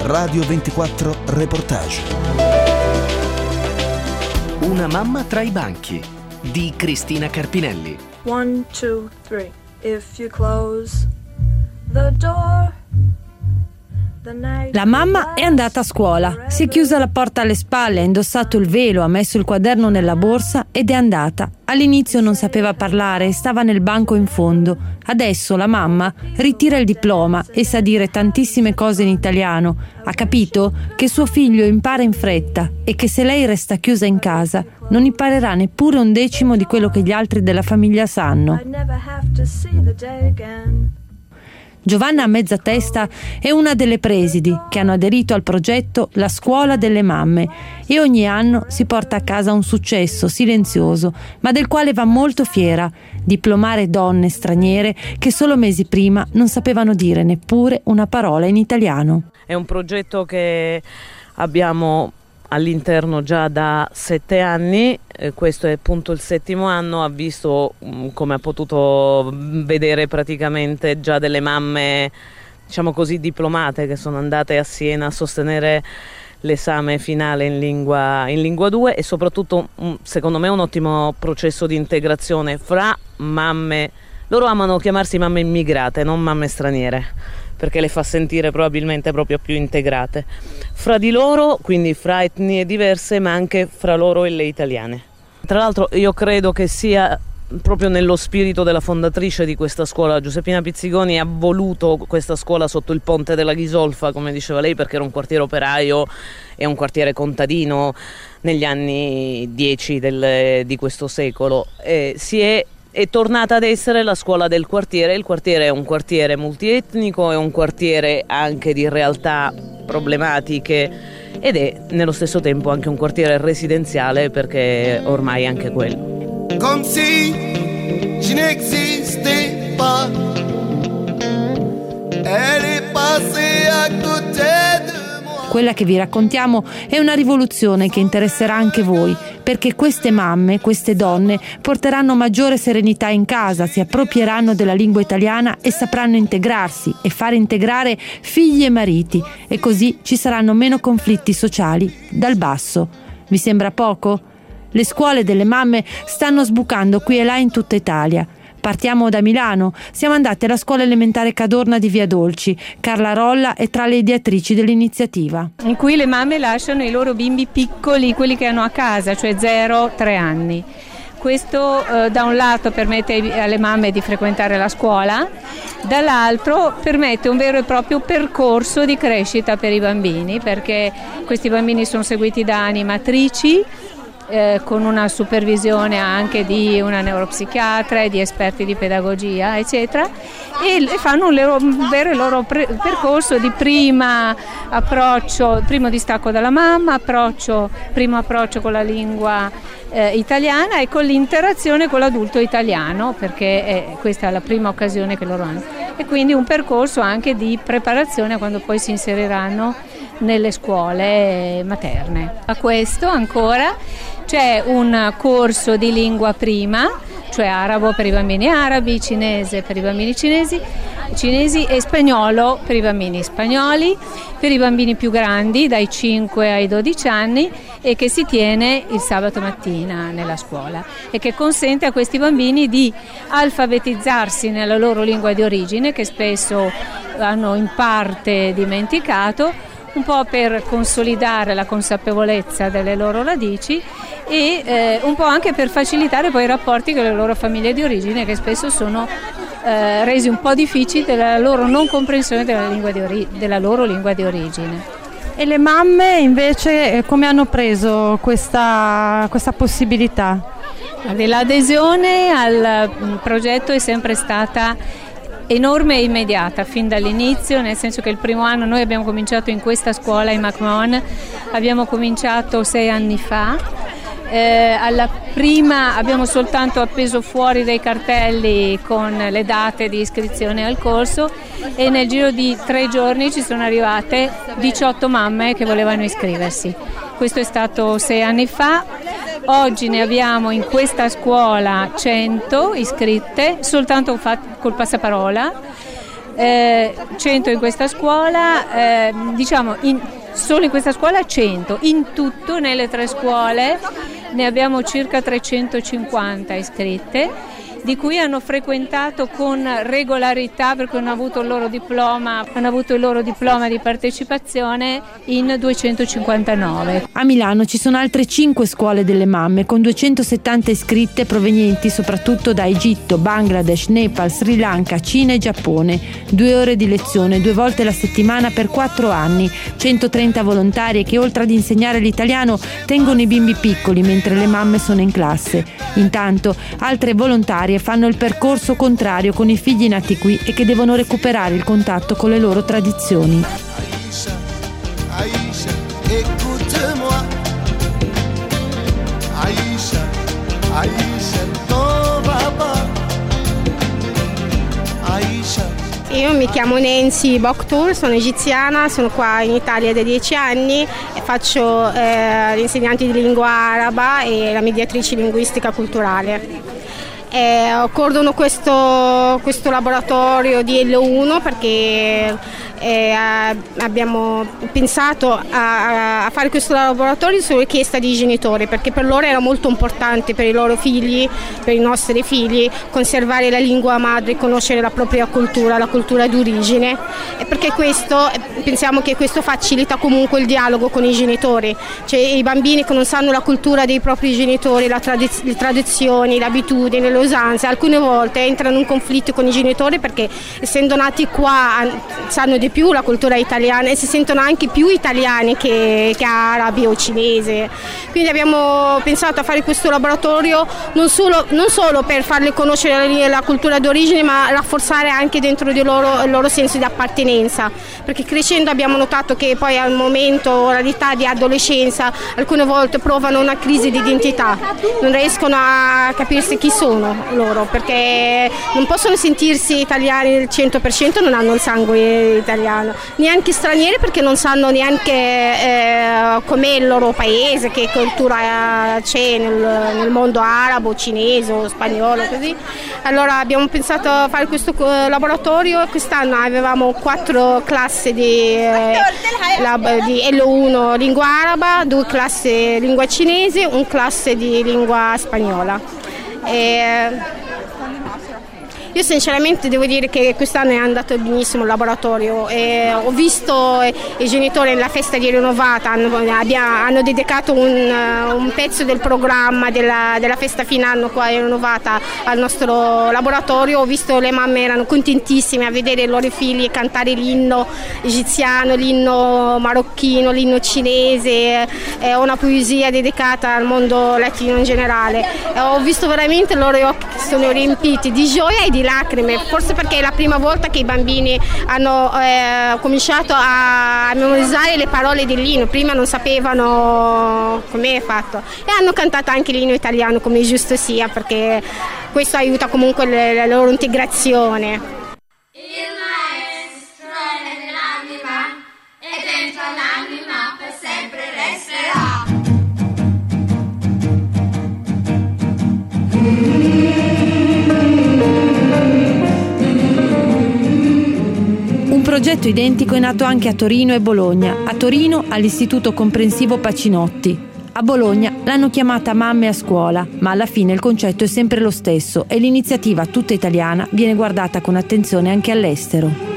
Radio 24 Reportage. Una mamma tra i banchi di Cristina Carpinelli. 1, 2, 3. If you close the door. La mamma è andata a scuola, si è chiusa la porta alle spalle, ha indossato il velo, ha messo il quaderno nella borsa ed è andata. All'inizio non sapeva parlare e stava nel banco in fondo. Adesso la mamma ritira il diploma e sa dire tantissime cose in italiano. Ha capito che suo figlio impara in fretta e che se lei resta chiusa in casa non imparerà neppure un decimo di quello che gli altri della famiglia sanno. Giovanna Mezzatesta è una delle presidi che hanno aderito al progetto La Scuola delle Mamme e ogni anno si porta a casa un successo silenzioso, ma del quale va molto fiera: diplomare donne straniere che solo mesi prima non sapevano dire neppure una parola in italiano. È un progetto che abbiamo all'interno già da 7 anni, questo è appunto il 7° anno, ha visto, come ha potuto vedere, praticamente già delle mamme, diciamo così, diplomate che sono andate a Siena a sostenere l'esame finale in lingua 2 e soprattutto, secondo me, un ottimo processo di integrazione fra mamme. Loro amano chiamarsi mamme immigrate, non mamme straniere, perché le fa sentire probabilmente proprio più integrate fra di loro, quindi fra etnie diverse, ma anche fra loro e le italiane. Tra l'altro io credo che sia proprio nello spirito della fondatrice di questa scuola. Giuseppina Pizzigoni ha voluto questa scuola sotto il ponte della Ghisolfa, come diceva lei, perché era un quartiere operaio e un quartiere contadino negli anni 10 di questo secolo. È tornata ad essere la scuola del quartiere. Il quartiere è un quartiere multietnico, è un quartiere anche di realtà problematiche ed è nello stesso tempo anche un quartiere residenziale, perché ormai è anche quello. Come si je n'existais pas, elle est passée à côté de. Quella che vi raccontiamo è una rivoluzione che interesserà anche voi, perché queste mamme, queste donne porteranno maggiore serenità in casa, si approprieranno della lingua italiana e sapranno integrarsi e fare integrare figli e mariti, e così ci saranno meno conflitti sociali dal basso. Vi sembra poco? Le scuole delle mamme stanno sbucando qui e là in tutta Italia. Partiamo da Milano, siamo andati alla scuola elementare Cadorna di Via Dolci. Carla Rolla è tra le ideatrici dell'iniziativa. In cui le mamme lasciano i loro bimbi piccoli, quelli che hanno a casa, cioè 0-3 anni. Questo da un lato permette alle mamme di frequentare la scuola, dall'altro permette un vero e proprio percorso di crescita per i bambini, perché questi bambini sono seguiti da animatrici, con una supervisione anche di una neuropsichiatra e di esperti di pedagogia, eccetera, e fanno un vero e loro percorso di primo distacco dalla mamma, primo approccio con la lingua italiana e con l'interazione con l'adulto italiano, perché questa è la prima occasione che loro hanno, e quindi un percorso anche di preparazione quando poi si inseriranno nelle scuole materne. A questo ancora c'è un corso di lingua prima, cioè arabo per i bambini arabi, cinese per i bambini cinesi e spagnolo per i bambini spagnoli, per i bambini più grandi dai 5 ai 12 anni, e che si tiene il sabato mattina nella scuola e che consente a questi bambini di alfabetizzarsi nella loro lingua di origine, che spesso hanno in parte dimenticato, un po' per consolidare la consapevolezza delle loro radici e un po' anche per facilitare poi i rapporti con le loro famiglie di origine, che spesso sono resi un po' difficili dalla loro non comprensione della loro lingua di origine. E le mamme invece come hanno preso questa possibilità? L'adesione al progetto è sempre stata enorme e immediata fin dall'inizio, nel senso che il primo anno noi abbiamo cominciato in questa scuola in McMahon, abbiamo cominciato 6 anni fa. Alla prima abbiamo soltanto appeso fuori dei cartelli con le date di iscrizione al corso e nel giro di 3 giorni ci sono arrivate 18 mamme che volevano iscriversi. Questo è stato 6 anni fa. Oggi ne abbiamo in questa scuola 100 iscritte soltanto col passaparola. 100 in questa scuola, solo in questa scuola 100, in tutto nelle 3 scuole ne abbiamo circa 350 iscritte, di cui hanno frequentato con regolarità, perché hanno avuto il loro diploma di partecipazione, in 259. A Milano ci sono altre 5 scuole delle mamme con 270 iscritte provenienti soprattutto da Egitto, Bangladesh, Nepal, Sri Lanka, Cina e Giappone. 2 ore di lezione 2 volte la settimana per 4 anni, 130 volontarie che oltre ad insegnare l'italiano tengono i bimbi piccoli mentre le mamme sono in classe. Intanto altre volontarie fanno il percorso contrario con i figli nati qui e che devono recuperare il contatto con le loro tradizioni. Aisha, écoute-moi. Aisha, non va pas. Aisha. Io mi chiamo Nancy Boktour, sono egiziana, sono qua in Italia da 10 anni e faccio l'insegnante di lingua araba e la mediatrice linguistica culturale. Coordono questo laboratorio di L1 perché abbiamo pensato a fare questo laboratorio su richiesta dei genitori, perché per loro era molto importante, per i loro figli, per i nostri figli, conservare la lingua madre, conoscere la propria cultura, la cultura d'origine, e perché pensiamo che questo facilita comunque il dialogo con i genitori, cioè i bambini che non sanno la cultura dei propri genitori, le tradizioni, le abitudini, le usanze, alcune volte entrano in conflitto con i genitori perché essendo nati qua sanno di più la cultura italiana e si sentono anche più italiani che arabi o cinese. Quindi abbiamo pensato a fare questo laboratorio non solo per farle conoscere la cultura d'origine, ma rafforzare anche dentro di loro il loro senso di appartenenza, perché crescendo abbiamo notato che poi al momento, all'età di adolescenza, alcune volte provano una crisi di identità, non riescono a capirsi chi sono loro, perché non possono sentirsi italiani al 100%, non hanno il sangue italiano, neanche stranieri perché non sanno neanche com'è il loro paese, che cultura c'è nel mondo arabo, cinese o spagnolo, così. Allora abbiamo pensato a fare questo laboratorio. Quest'anno avevamo 4 classi di L1 lingua araba, 2 classi lingua cinese, 1 classe di lingua spagnola. Io sinceramente devo dire che quest'anno è andato benissimo il laboratorio. Ho visto i genitori nella festa di Rinnovata, hanno dedicato un pezzo del programma della festa fine anno qua a Rinnovata al nostro laboratorio. Ho visto le mamme erano contentissime a vedere i loro figli cantare l'inno egiziano, l'inno marocchino, l'inno cinese, una poesia dedicata al mondo latino in generale. Ho visto veramente i loro occhi che sono riempiti di gioia e di lacrime, forse perché è la prima volta che i bambini hanno cominciato a memorizzare le parole dell'inno, prima non sapevano come è fatto, e hanno cantato anche l'inno italiano come giusto sia, perché questo aiuta comunque la loro integrazione. Il maestro è nell'anima e dentro l'anima per sempre resterà. Un progetto identico è nato anche a Torino e Bologna. A Torino all'Istituto Comprensivo Pacinotti. A Bologna l'hanno chiamata Mamme a scuola, ma alla fine il concetto è sempre lo stesso e l'iniziativa tutta italiana viene guardata con attenzione anche all'estero.